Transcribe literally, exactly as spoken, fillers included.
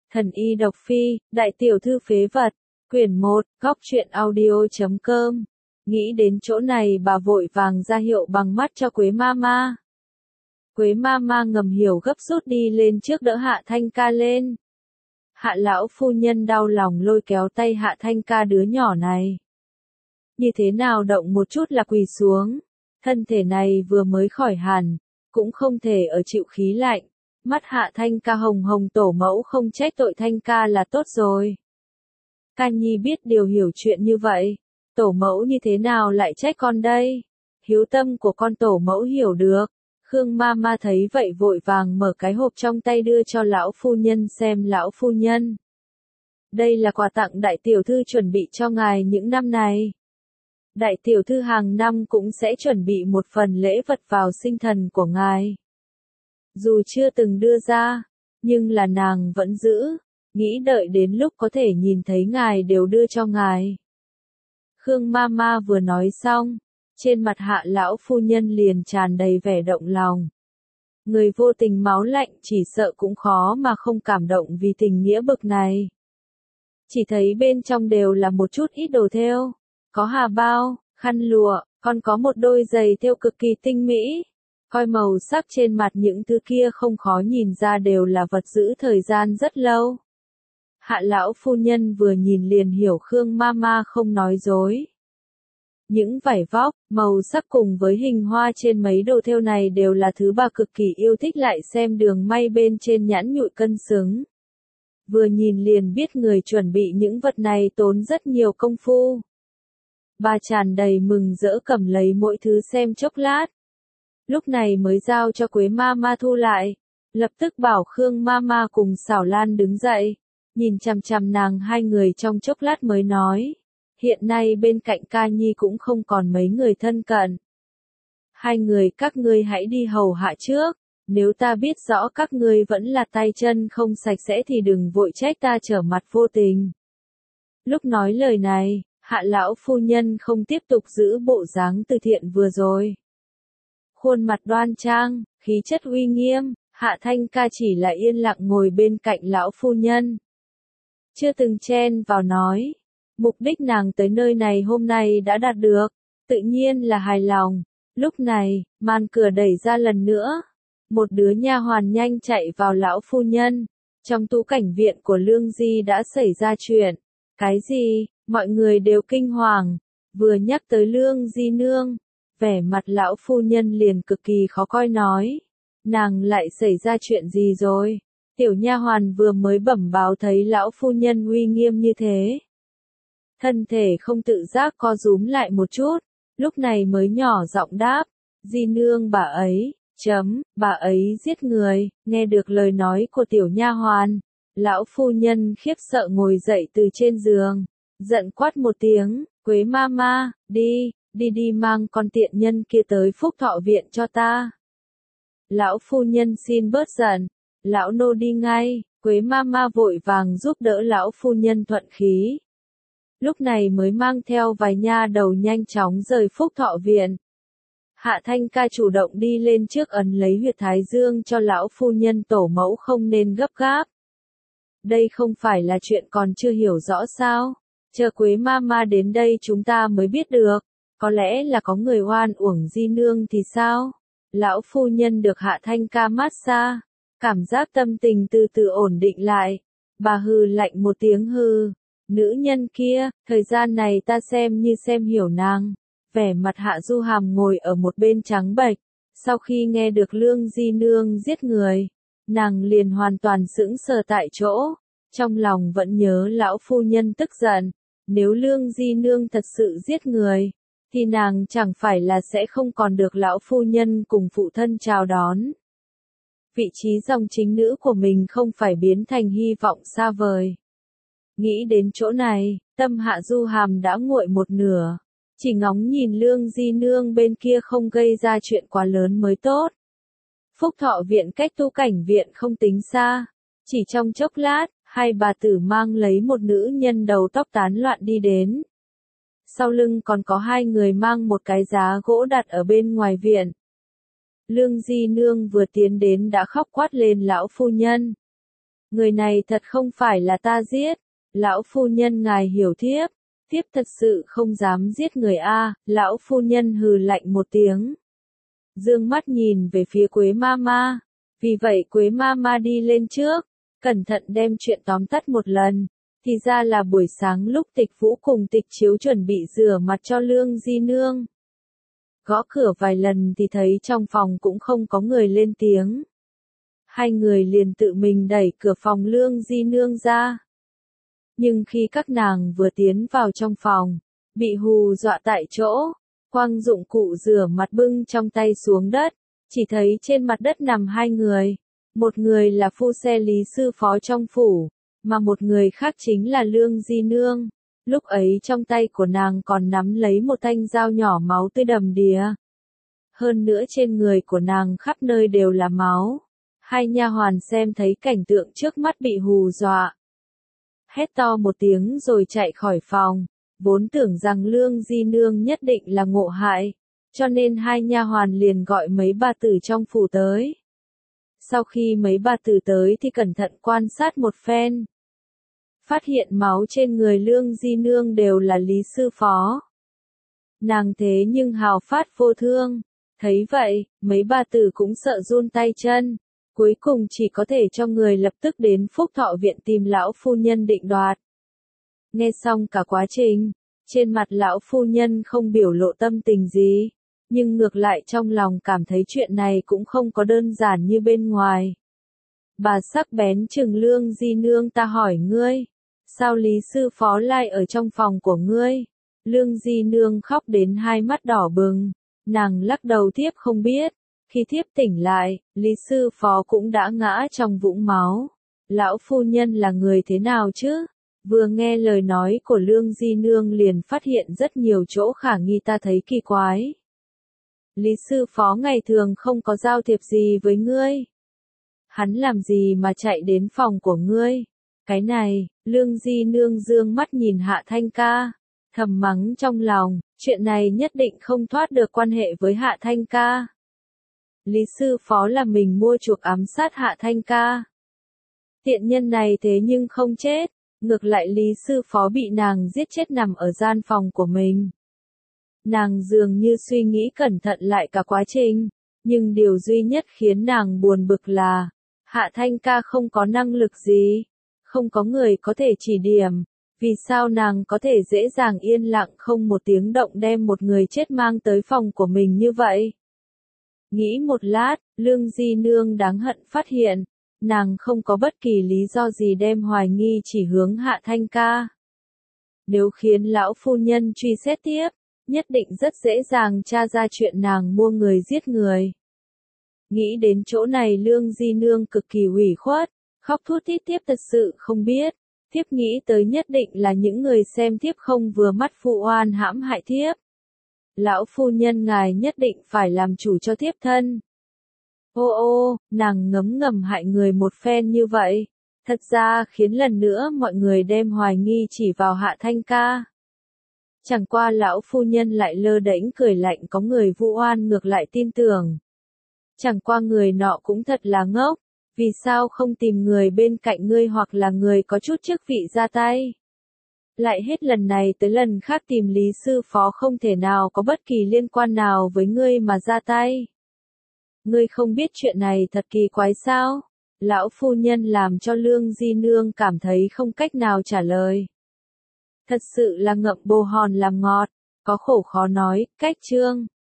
Thần y độc phi, đại tiểu thư phế vật, quyển một, góc truyện audio.com. Nghĩ đến chỗ này bà vội vàng ra hiệu bằng mắt cho Quế Mama. Quế Mama ngầm hiểu gấp rút đi lên trước đỡ Hạ Thanh Ca lên. Hạ lão phu nhân đau lòng lôi kéo tay Hạ Thanh Ca đứa nhỏ này. Như thế nào động một chút là quỳ xuống, thân thể này vừa mới khỏi hẳn, cũng không thể ở chịu khí lạnh. Mắt Hạ Thanh Ca hồng hồng, tổ mẫu không trách tội Thanh Ca là tốt rồi. Ca Nhi biết điều hiểu chuyện như vậy, tổ mẫu như thế nào lại trách con đây? Hiếu tâm của con tổ mẫu hiểu được. Khương Mama thấy vậy vội vàng mở cái hộp trong tay đưa cho lão phu nhân xem. Lão phu nhân, đây là quà tặng đại tiểu thư chuẩn bị cho ngài những năm này. Đại tiểu thư hàng năm cũng sẽ chuẩn bị một phần lễ vật vào sinh thần của ngài. Dù chưa từng đưa ra, nhưng là nàng vẫn giữ, nghĩ đợi đến lúc có thể nhìn thấy ngài đều đưa cho ngài. Khương Mama vừa nói xong, trên mặt Hạ lão phu nhân liền tràn đầy vẻ động lòng. Người vô tình máu lạnh chỉ sợ cũng khó mà không cảm động vì tình nghĩa bực này. Chỉ thấy bên trong đều là một chút ít đồ thêu, có hà bao, khăn lụa, còn có một đôi giày thêu cực kỳ tinh mỹ. Coi màu sắc trên mặt những thứ kia không khó nhìn ra đều là vật giữ thời gian rất lâu. Hạ lão phu nhân vừa nhìn liền hiểu Khương Mama không nói dối. Những vải vóc, màu sắc cùng với hình hoa trên mấy đồ thêu này đều là thứ bà cực kỳ yêu thích, lại xem đường may bên trên nhẵn nhụi cân xứng. Vừa nhìn liền biết người chuẩn bị những vật này tốn rất nhiều công phu. Bà tràn đầy mừng rỡ cầm lấy mỗi thứ xem chốc lát. Lúc này mới giao cho Quế Mama thu lại, lập tức bảo Khương Mama cùng Xảo Lan đứng dậy, nhìn chằm chằm nàng hai người trong chốc lát mới nói, hiện nay bên cạnh Ca Nhi cũng không còn mấy người thân cận. Hai người các ngươi hãy đi hầu hạ trước, nếu ta biết rõ các ngươi vẫn là tay chân không sạch sẽ thì đừng vội trách ta trở mặt vô tình. Lúc nói lời này, Hạ lão phu nhân không tiếp tục giữ bộ dáng từ thiện vừa rồi. Khuôn mặt đoan trang, khí chất uy nghiêm, Hạ Thanh Ca chỉ là yên lặng ngồi bên cạnh lão phu nhân. Chưa từng chen vào nói, mục đích nàng tới nơi này hôm nay đã đạt được, tự nhiên là hài lòng. Lúc này, màn cửa đẩy ra lần nữa, một đứa nha hoàn nhanh chạy vào lão phu nhân. Trong tú cảnh viện của Lương Di đã xảy ra chuyện. Cái gì? Mọi người đều kinh hoàng, vừa nhắc tới Lương Di nương. Vẻ mặt lão phu nhân liền cực kỳ khó coi nói, nàng lại xảy ra chuyện gì rồi? Tiểu nha hoàn vừa mới bẩm báo thấy lão phu nhân uy nghiêm như thế. Thân thể không tự giác co rúm lại một chút, lúc này mới nhỏ giọng đáp, Di nương bà ấy, chấm, bà ấy giết người. Nghe được lời nói của tiểu nha hoàn, lão phu nhân khiếp sợ ngồi dậy từ trên giường, giận quát một tiếng, Quế Mama, đi. Đi đi mang con tiện nhân kia tới Phúc Thọ viện cho ta. Lão phu nhân xin bớt giận, lão nô đi ngay. Quế Mama vội vàng giúp đỡ lão phu nhân thuận khí. Lúc này mới mang theo vài nha đầu nhanh chóng rời Phúc Thọ viện. Hạ Thanh Ca chủ động đi lên trước ấn lấy huyệt thái dương cho lão phu nhân tổ mẫu không nên gấp gáp. Đây không phải là chuyện còn chưa hiểu rõ sao? Chờ Quế Mama đến đây chúng ta mới biết được. Có lẽ là có người oan uổng Di nương thì sao? Lão phu nhân được Hạ Thanh Ca mát xa, cảm giác tâm tình từ từ ổn định lại. Bà hừ lạnh một tiếng hừ. Nữ nhân kia, thời gian này ta xem như xem hiểu nàng. Vẻ mặt Hạ Du Hàm ngồi ở một bên trắng bệch. Sau khi nghe được Lương Di nương giết người, nàng liền hoàn toàn sững sờ tại chỗ. Trong lòng vẫn nhớ lão phu nhân tức giận. Nếu Lương Di nương thật sự giết người, thì nàng chẳng phải là sẽ không còn được lão phu nhân cùng phụ thân chào đón. Vị trí dòng chính nữ của mình không phải biến thành hy vọng xa vời. Nghĩ đến chỗ này, tâm Hạ Du Hàm đã nguội một nửa, chỉ ngóng nhìn Lương Di nương bên kia không gây ra chuyện quá lớn mới tốt. Phúc Thọ viện cách tu cảnh viện không tính xa, chỉ trong chốc lát, hai bà tử mang lấy một nữ nhân đầu tóc tán loạn đi đến. Sau lưng còn có hai người mang một cái giá gỗ đặt ở bên ngoài viện. Lương Di nương vừa tiến đến đã khóc quát lên lão phu nhân. Người này thật không phải là ta giết, lão phu nhân ngài hiểu thiếp, thiếp thật sự không dám giết người a. Lão phu nhân hừ lạnh một tiếng, dương mắt nhìn về phía Quế Mama, vì vậy Quế Mama đi lên trước, cẩn thận đem chuyện tóm tắt một lần, thì ra là buổi sáng lúc Tịch Vũ cùng Tịch Chiếu chuẩn bị rửa mặt cho Lương Di Nương. Gõ cửa vài lần thì thấy trong phòng cũng không có người lên tiếng. Hai người liền tự mình đẩy cửa phòng Lương Di Nương ra. Nhưng khi các nàng vừa tiến vào trong phòng, bị hù dọa tại chỗ, quăng dụng cụ rửa mặt bưng trong tay xuống đất, chỉ thấy trên mặt đất nằm hai người. Một người là phu xe Lý sư phó trong phủ, mà một người khác chính là Lương Di Nương. Lúc ấy trong tay của nàng còn nắm lấy một thanh dao nhỏ máu tươi đầm đìa. Hơn nữa trên người của nàng khắp nơi đều là máu. Hai nha hoàn xem thấy cảnh tượng trước mắt bị hù dọa. Hét to một tiếng rồi chạy khỏi phòng, vốn tưởng rằng Lương Di Nương nhất định là ngộ hại, cho nên hai nha hoàn liền gọi mấy bà tử trong phủ tới. Sau khi mấy bà tử tới thì cẩn thận quan sát một phen. Phát hiện máu trên người Lương Di Nương đều là Lý sư phó. Nàng thế nhưng hào phát vô thương, thấy vậy, mấy bà tử cũng sợ run tay chân, cuối cùng chỉ có thể cho người lập tức đến Phúc Thọ viện tìm lão phu nhân định đoạt. Nghe xong cả quá trình, trên mặt lão phu nhân không biểu lộ tâm tình gì, nhưng ngược lại trong lòng cảm thấy chuyện này cũng không có đơn giản như bên ngoài. Bà sắc bén trừng Lương Di Nương, ta hỏi ngươi, sao Lý sư phó lại ở trong phòng của ngươi? Lương Di Nương khóc đến hai mắt đỏ bừng, nàng lắc đầu thiếp không biết, khi thiếp tỉnh lại, Lý sư phó cũng đã ngã trong vũng máu. Lão phu nhân là người thế nào chứ? Vừa nghe lời nói của Lương Di Nương liền phát hiện rất nhiều chỗ khả nghi, ta thấy kỳ quái. Lý sư phó ngày thường không có giao thiệp gì với ngươi. Hắn làm gì mà chạy đến phòng của ngươi? Cái này, Lương Di Nương dương mắt nhìn Hạ Thanh Ca, thầm mắng trong lòng, chuyện này nhất định không thoát được quan hệ với Hạ Thanh Ca. Lý sư phó là mình mua chuộc ám sát Hạ Thanh Ca. Tiện nhân này thế nhưng không chết, ngược lại Lý sư phó bị nàng giết chết nằm ở gian phòng của mình. Nàng dường như suy nghĩ cẩn thận lại cả quá trình, nhưng điều duy nhất khiến nàng buồn bực là, Hạ Thanh Ca không có năng lực gì, không có người có thể chỉ điểm, vì sao nàng có thể dễ dàng yên lặng không một tiếng động đem một người chết mang tới phòng của mình như vậy. Nghĩ một lát, Lương Di Nương đáng hận phát hiện, nàng không có bất kỳ lý do gì đem hoài nghi chỉ hướng Hạ Thanh Ca. Nếu khiến lão phu nhân truy xét tiếp, nhất định rất dễ dàng tra ra chuyện nàng mua người giết người. Nghĩ đến chỗ này Lương Di Nương cực kỳ ủy khuất, khóc thút thít tiếp, thật sự không biết, thiếp nghĩ tới nhất định là những người xem thiếp không vừa mắt phụ oan hãm hại thiếp. Lão phu nhân ngài nhất định phải làm chủ cho thiếp thân. Ô ô, nàng ngấm ngầm hại người một phen như vậy, thật ra khiến lần nữa mọi người đem hoài nghi chỉ vào Hạ Thanh Ca. Chẳng qua lão phu nhân lại lơ đễnh cười lạnh, có người vu oan ngược lại tin tưởng. Chẳng qua người nọ cũng thật là ngốc, vì sao không tìm người bên cạnh ngươi hoặc là người có chút chức vị ra tay. Lại hết lần này tới lần khác tìm Lý sư phó không thể nào có bất kỳ liên quan nào với ngươi mà ra tay. Ngươi không biết chuyện này thật kỳ quái sao? Lão phu nhân làm cho Lương Di Nương cảm thấy không cách nào trả lời. Thật sự là ngậm bồ hòn làm ngọt, có khổ khó nói, cách chương.